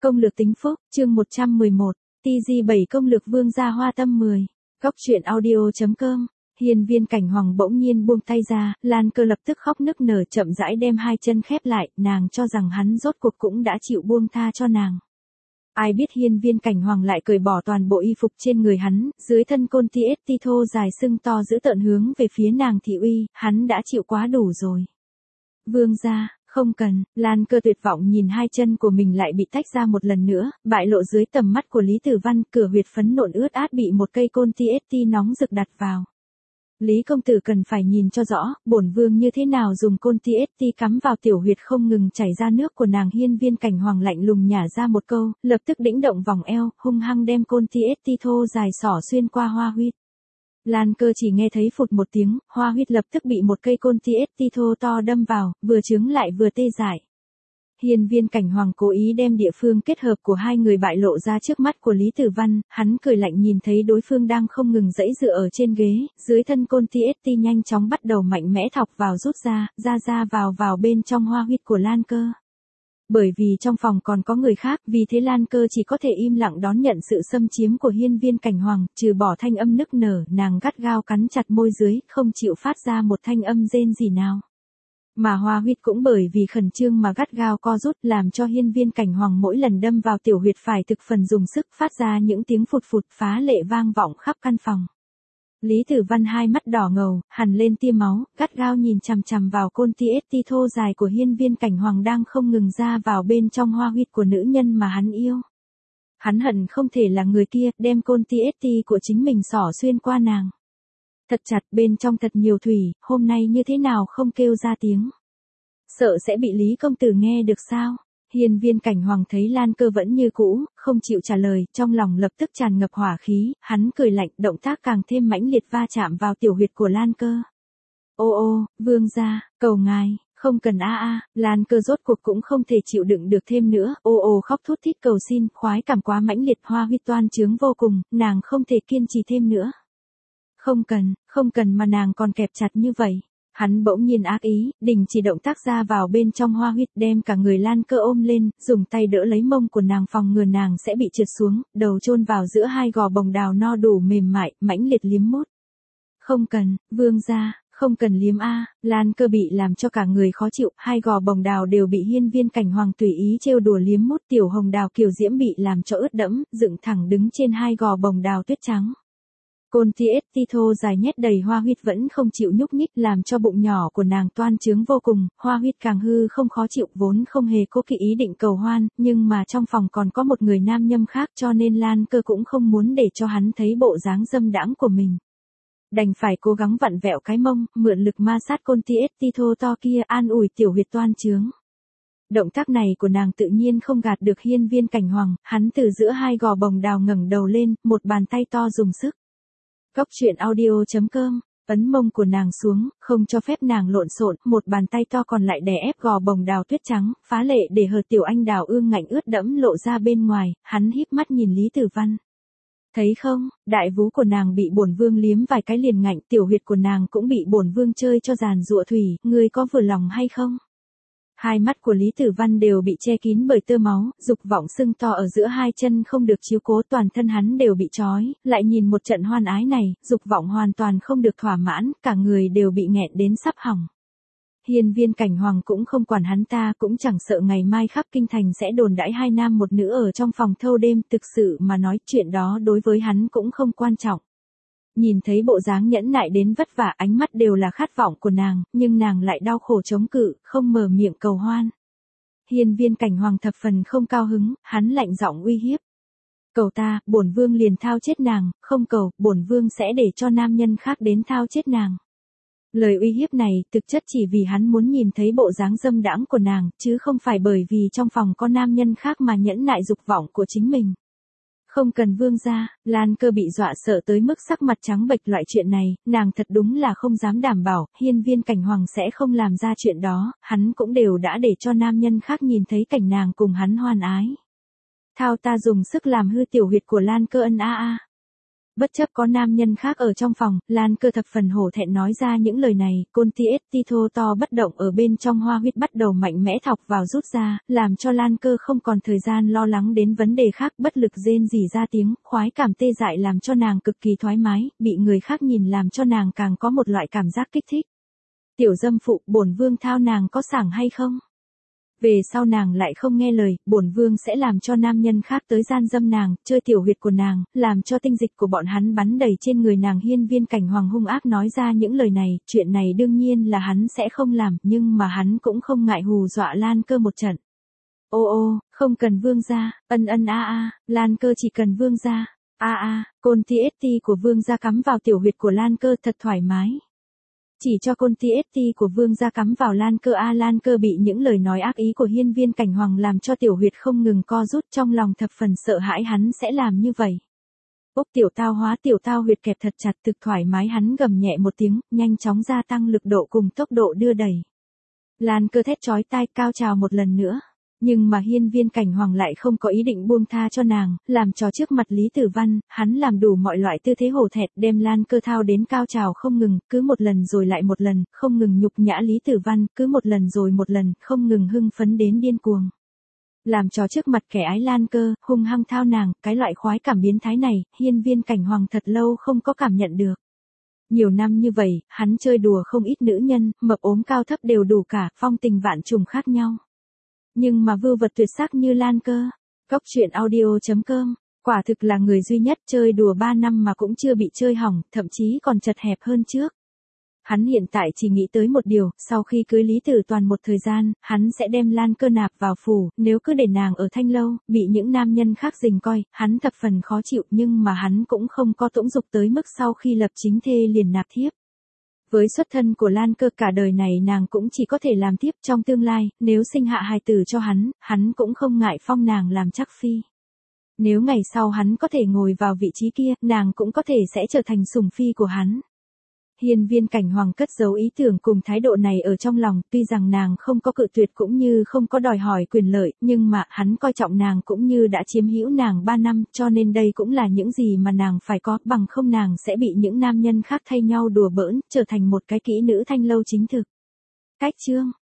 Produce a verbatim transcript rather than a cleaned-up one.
Công lược tính phúc, chương một trăm mười một, tê giê bảy công lược vương gia hoa tâm mười. Góc truyện audio chấm com. Hiên Viên Cảnh Hoàng bỗng nhiên buông tay ra, Lan Cơ lập tức khóc nức nở chậm rãi đem hai chân khép lại, nàng cho rằng hắn rốt cuộc cũng đã chịu buông tha cho nàng. Ai biết Hiên Viên Cảnh Hoàng lại cởi bỏ toàn bộ y phục trên người hắn, dưới thân côn ti ét ti thô dài sưng to giữ tợn hướng về phía nàng thị uy, hắn đã chịu quá đủ rồi. Vương gia, không cần, Lan Cơ tuyệt vọng nhìn hai chân của mình lại bị tách ra một lần nữa, bại lộ dưới tầm mắt của Lý Tử Văn, cửa huyệt phấn nộn ướt át bị một cây côn ti ét ti nóng rực đặt vào. Lý công tử cần phải nhìn cho rõ, bổn vương như thế nào dùng côn ti ét ti cắm vào tiểu huyệt không ngừng chảy ra nước của nàng. Hiên Viên Cảnh Hoàng lạnh lùng nhả ra một câu, lập tức đĩnh động vòng eo, hung hăng đem côn ti ét ti thô dài xỏ xuyên qua hoa huyệt. Lan Cơ chỉ nghe thấy phụt một tiếng, hoa huyệt lập tức bị một cây côn ti ét ti thô to đâm vào, vừa chướng lại vừa tê dại. Hiên Viên Cảnh Hoàng cố ý đem địa phương kết hợp của hai người bại lộ ra trước mắt của Lý Tử Văn, hắn cười lạnh nhìn thấy đối phương đang không ngừng giãy dựa ở trên ghế, dưới thân côn ti ét ti nhanh chóng bắt đầu mạnh mẽ thọc vào rút ra, ra ra vào vào bên trong hoa huyệt của Lan Cơ. Bởi vì trong phòng còn có người khác, vì thế Lan Cơ chỉ có thể im lặng đón nhận sự xâm chiếm của Hiên Viên Cảnh Hoàng, trừ bỏ thanh âm nức nở, nàng gắt gao cắn chặt môi dưới, không chịu phát ra một thanh âm rên gì nào. Mà hoa huyệt cũng bởi vì khẩn trương mà gắt gao co rút, làm cho Hiên Viên Cảnh Hoàng mỗi lần đâm vào tiểu huyệt phải thực phần dùng sức, phát ra những tiếng phụt phụt phá lệ vang vọng khắp căn phòng. Lý Tử Văn hai mắt đỏ ngầu, hằn lên tia máu, gắt gao nhìn chằm chằm vào côn ti ét ti thô dài của Hiên Viên Cảnh Hoàng đang không ngừng ra vào bên trong hoa huyệt của nữ nhân mà hắn yêu. Hắn hận không thể là người kia, đem côn ti ét ti của chính mình xỏ xuyên qua nàng. Thật chặt, bên trong thật nhiều thủy, hôm nay như thế nào không kêu ra tiếng. Sợ sẽ bị Lý công tử nghe được sao? Hiên Viên Cảnh Hoàng thấy Lan Cơ vẫn như cũ, không chịu trả lời, trong lòng lập tức tràn ngập hỏa khí, hắn cười lạnh, động tác càng thêm mãnh liệt va chạm vào tiểu huyệt của Lan Cơ. Ô ô, vương gia, cầu ngài, không cần a a, Lan Cơ rốt cuộc cũng không thể chịu đựng được thêm nữa, ô ô khóc thút thít cầu xin, khoái cảm quá mãnh liệt, hoa huyết toan trướng vô cùng, nàng không thể kiên trì thêm nữa. Không cần, không cần mà nàng còn kẹp chặt như vậy. Hắn bỗng nhiên ác ý, đình chỉ động tác ra vào bên trong hoa huyệt, đem cả người Lan Cơ ôm lên, dùng tay đỡ lấy mông của nàng phòng ngừa nàng sẽ bị trượt xuống, đầu chôn vào giữa hai gò bồng đào no đủ mềm mại, mãnh liệt liếm mút. Không cần, vương gia, không cần liếm a. Lan Cơ bị làm cho cả người khó chịu, hai gò bồng đào đều bị Hiên Viên Cảnh Hoàng tùy ý trêu đùa liếm mút, tiểu hồng đào kiều diễm bị làm cho ướt đẫm, dựng thẳng đứng trên hai gò bồng đào tuyết trắng. Côn ti ét ti thô dài nhét đầy hoa huyệt vẫn không chịu nhúc nhích, làm cho bụng nhỏ của nàng toan trướng vô cùng, hoa huyệt càng hư không khó chịu, vốn không hề có kỵ ý định cầu hoan, nhưng mà trong phòng còn có một người nam nhân khác cho nên Lan Cơ cũng không muốn để cho hắn thấy bộ dáng dâm đãng của mình. Đành phải cố gắng vặn vẹo cái mông, mượn lực ma sát côn ti ét ti thô to kia an ủi tiểu huyệt toan trướng. Động tác này của nàng tự nhiên không gạt được Hiên Viên Cảnh Hoàng, hắn từ giữa hai gò bồng đào ngẩng đầu lên, một bàn tay to dùng sức. Góc truyện audio chấm com, ấn mông của nàng xuống, không cho phép nàng lộn xộn, một bàn tay to còn lại đè ép gò bồng đào tuyết trắng, phá lệ để hờ tiểu anh đào ương ngạnh ướt đẫm lộ ra bên ngoài, hắn híp mắt nhìn Lý Tử Văn. Thấy không, đại vú của nàng bị bổn vương liếm vài cái liền ngạnh, tiểu huyệt của nàng cũng bị bổn vương chơi cho giàn giụa thủy, ngươi có vừa lòng hay không? Hai mắt của Lý Tử Văn đều bị che kín bởi tơ máu, dục vọng sưng to ở giữa hai chân không được chiếu cố, toàn thân hắn đều bị trói, lại nhìn một trận hoan ái này, dục vọng hoàn toàn không được thỏa mãn, cả người đều bị nghẹn đến sắp hỏng. Hiên Viên Cảnh Hoàng cũng không quản hắn ta, cũng chẳng sợ ngày mai khắp kinh thành sẽ đồn đãi hai nam một nữ ở trong phòng thâu đêm, thực sự mà nói chuyện đó đối với hắn cũng không quan trọng. Nhìn thấy bộ dáng nhẫn nại đến vất vả, ánh mắt đều là khát vọng của nàng, nhưng nàng lại đau khổ chống cự, không mở miệng cầu hoan. Hiên Viên Cảnh Hoàng thập phần không cao hứng, hắn lạnh giọng uy hiếp. Cầu ta, bổn vương liền thao chết nàng, không cầu, bổn vương sẽ để cho nam nhân khác đến thao chết nàng. Lời uy hiếp này, thực chất chỉ vì hắn muốn nhìn thấy bộ dáng dâm đãng của nàng, chứ không phải bởi vì trong phòng có nam nhân khác mà nhẫn nại dục vọng của chính mình. Không cần vương gia, Lan Cơ bị dọa sợ tới mức sắc mặt trắng bệch, loại chuyện này, nàng thật đúng là không dám đảm bảo, Hiên Viên Cảnh Hoàng sẽ không làm ra chuyện đó, hắn cũng đều đã để cho nam nhân khác nhìn thấy cảnh nàng cùng hắn hoan ái. Thao ta dùng sức làm hư tiểu huyệt của Lan Cơ ân a a. Bất chấp có nam nhân khác ở trong phòng, Lan Cơ thập phần hổ thẹn nói ra những lời này, côn ti ét ti thô to bất động ở bên trong hoa huyết bắt đầu mạnh mẽ thọc vào rút ra, làm cho Lan Cơ không còn thời gian lo lắng đến vấn đề khác, bất lực rên rỉ ra tiếng, khoái cảm tê dại làm cho nàng cực kỳ thoải mái, bị người khác nhìn làm cho nàng càng có một loại cảm giác kích thích. Tiểu dâm phụ, bổn vương thao nàng có sảng hay không? Về sau nàng lại không nghe lời, bổn vương sẽ làm cho nam nhân khác tới gian dâm nàng, chơi tiểu huyệt của nàng, làm cho tinh dịch của bọn hắn bắn đầy trên người nàng. Hiên Viên Cảnh Hoàng hung ác nói ra những lời này, chuyện này đương nhiên là hắn sẽ không làm, nhưng mà hắn cũng không ngại hù dọa Lan Cơ một trận. Ô ô, không cần vương gia, ân ân a a, Lan Cơ chỉ cần vương gia, a a, côn ti ét ti của vương gia cắm vào tiểu huyệt của Lan Cơ thật thoải mái. Chỉ cho côn ti ét ti của vương gia cắm vào Lan Cơ a. Lan Cơ bị những lời nói ác ý của Hiên Viên Cảnh Hoàng làm cho tiểu huyệt không ngừng co rút, trong lòng thập phần sợ hãi hắn sẽ làm như vậy. Ốc tiểu tao hóa tiểu tao huyệt kẹp thật chặt thực thoải mái, hắn gầm nhẹ một tiếng, nhanh chóng gia tăng lực độ cùng tốc độ đưa đẩy. Lan Cơ thét chói tai cao trào một lần nữa. Nhưng mà Hiên Viên Cảnh Hoàng lại không có ý định buông tha cho nàng, làm trò trước mặt Lý Tử Văn, hắn làm đủ mọi loại tư thế hổ thẹn, đem Lan Cơ thao đến cao trào không ngừng, cứ một lần rồi lại một lần, không ngừng nhục nhã Lý Tử Văn, cứ một lần rồi một lần, không ngừng hưng phấn đến điên cuồng. Làm trò trước mặt kẻ ái Lan Cơ, hung hăng thao nàng, cái loại khoái cảm biến thái này, Hiên Viên Cảnh Hoàng thật lâu không có cảm nhận được. Nhiều năm như vậy, hắn chơi đùa không ít nữ nhân, mập ốm cao thấp đều đủ cả, phong tình vạn trùng khác nhau. Nhưng mà vưu vật tuyệt sắc như Lan Cơ. Cóc truyện audio chấm com, quả thực là người duy nhất chơi đùa ba năm mà cũng chưa bị chơi hỏng, thậm chí còn chật hẹp hơn trước. Hắn hiện tại chỉ nghĩ tới một điều, sau khi cưới Lý Tử Toàn một thời gian, hắn sẽ đem Lan Cơ nạp vào phủ, nếu cứ để nàng ở Thanh Lâu, bị những nam nhân khác rình coi, hắn thập phần khó chịu, nhưng mà hắn cũng không có tũng dục tới mức sau khi lập chính thê liền nạp thiếp. Với xuất thân của Lan Cơ cả đời này nàng cũng chỉ có thể làm tiếp, trong tương lai, nếu sinh hạ hài tử cho hắn, hắn cũng không ngại phong nàng làm chắc phi. Nếu ngày sau hắn có thể ngồi vào vị trí kia, nàng cũng có thể sẽ trở thành sủng phi của hắn. Hiên Viên Cảnh Hoàng cất giấu ý tưởng cùng thái độ này ở trong lòng, tuy rằng nàng không có cự tuyệt cũng như không có đòi hỏi quyền lợi, nhưng mà hắn coi trọng nàng cũng như đã chiếm hữu nàng ba năm, cho nên đây cũng là những gì mà nàng phải có, bằng không nàng sẽ bị những nam nhân khác thay nhau đùa bỡn, trở thành một cái kỹ nữ Thanh Lâu chính thực. Cách chương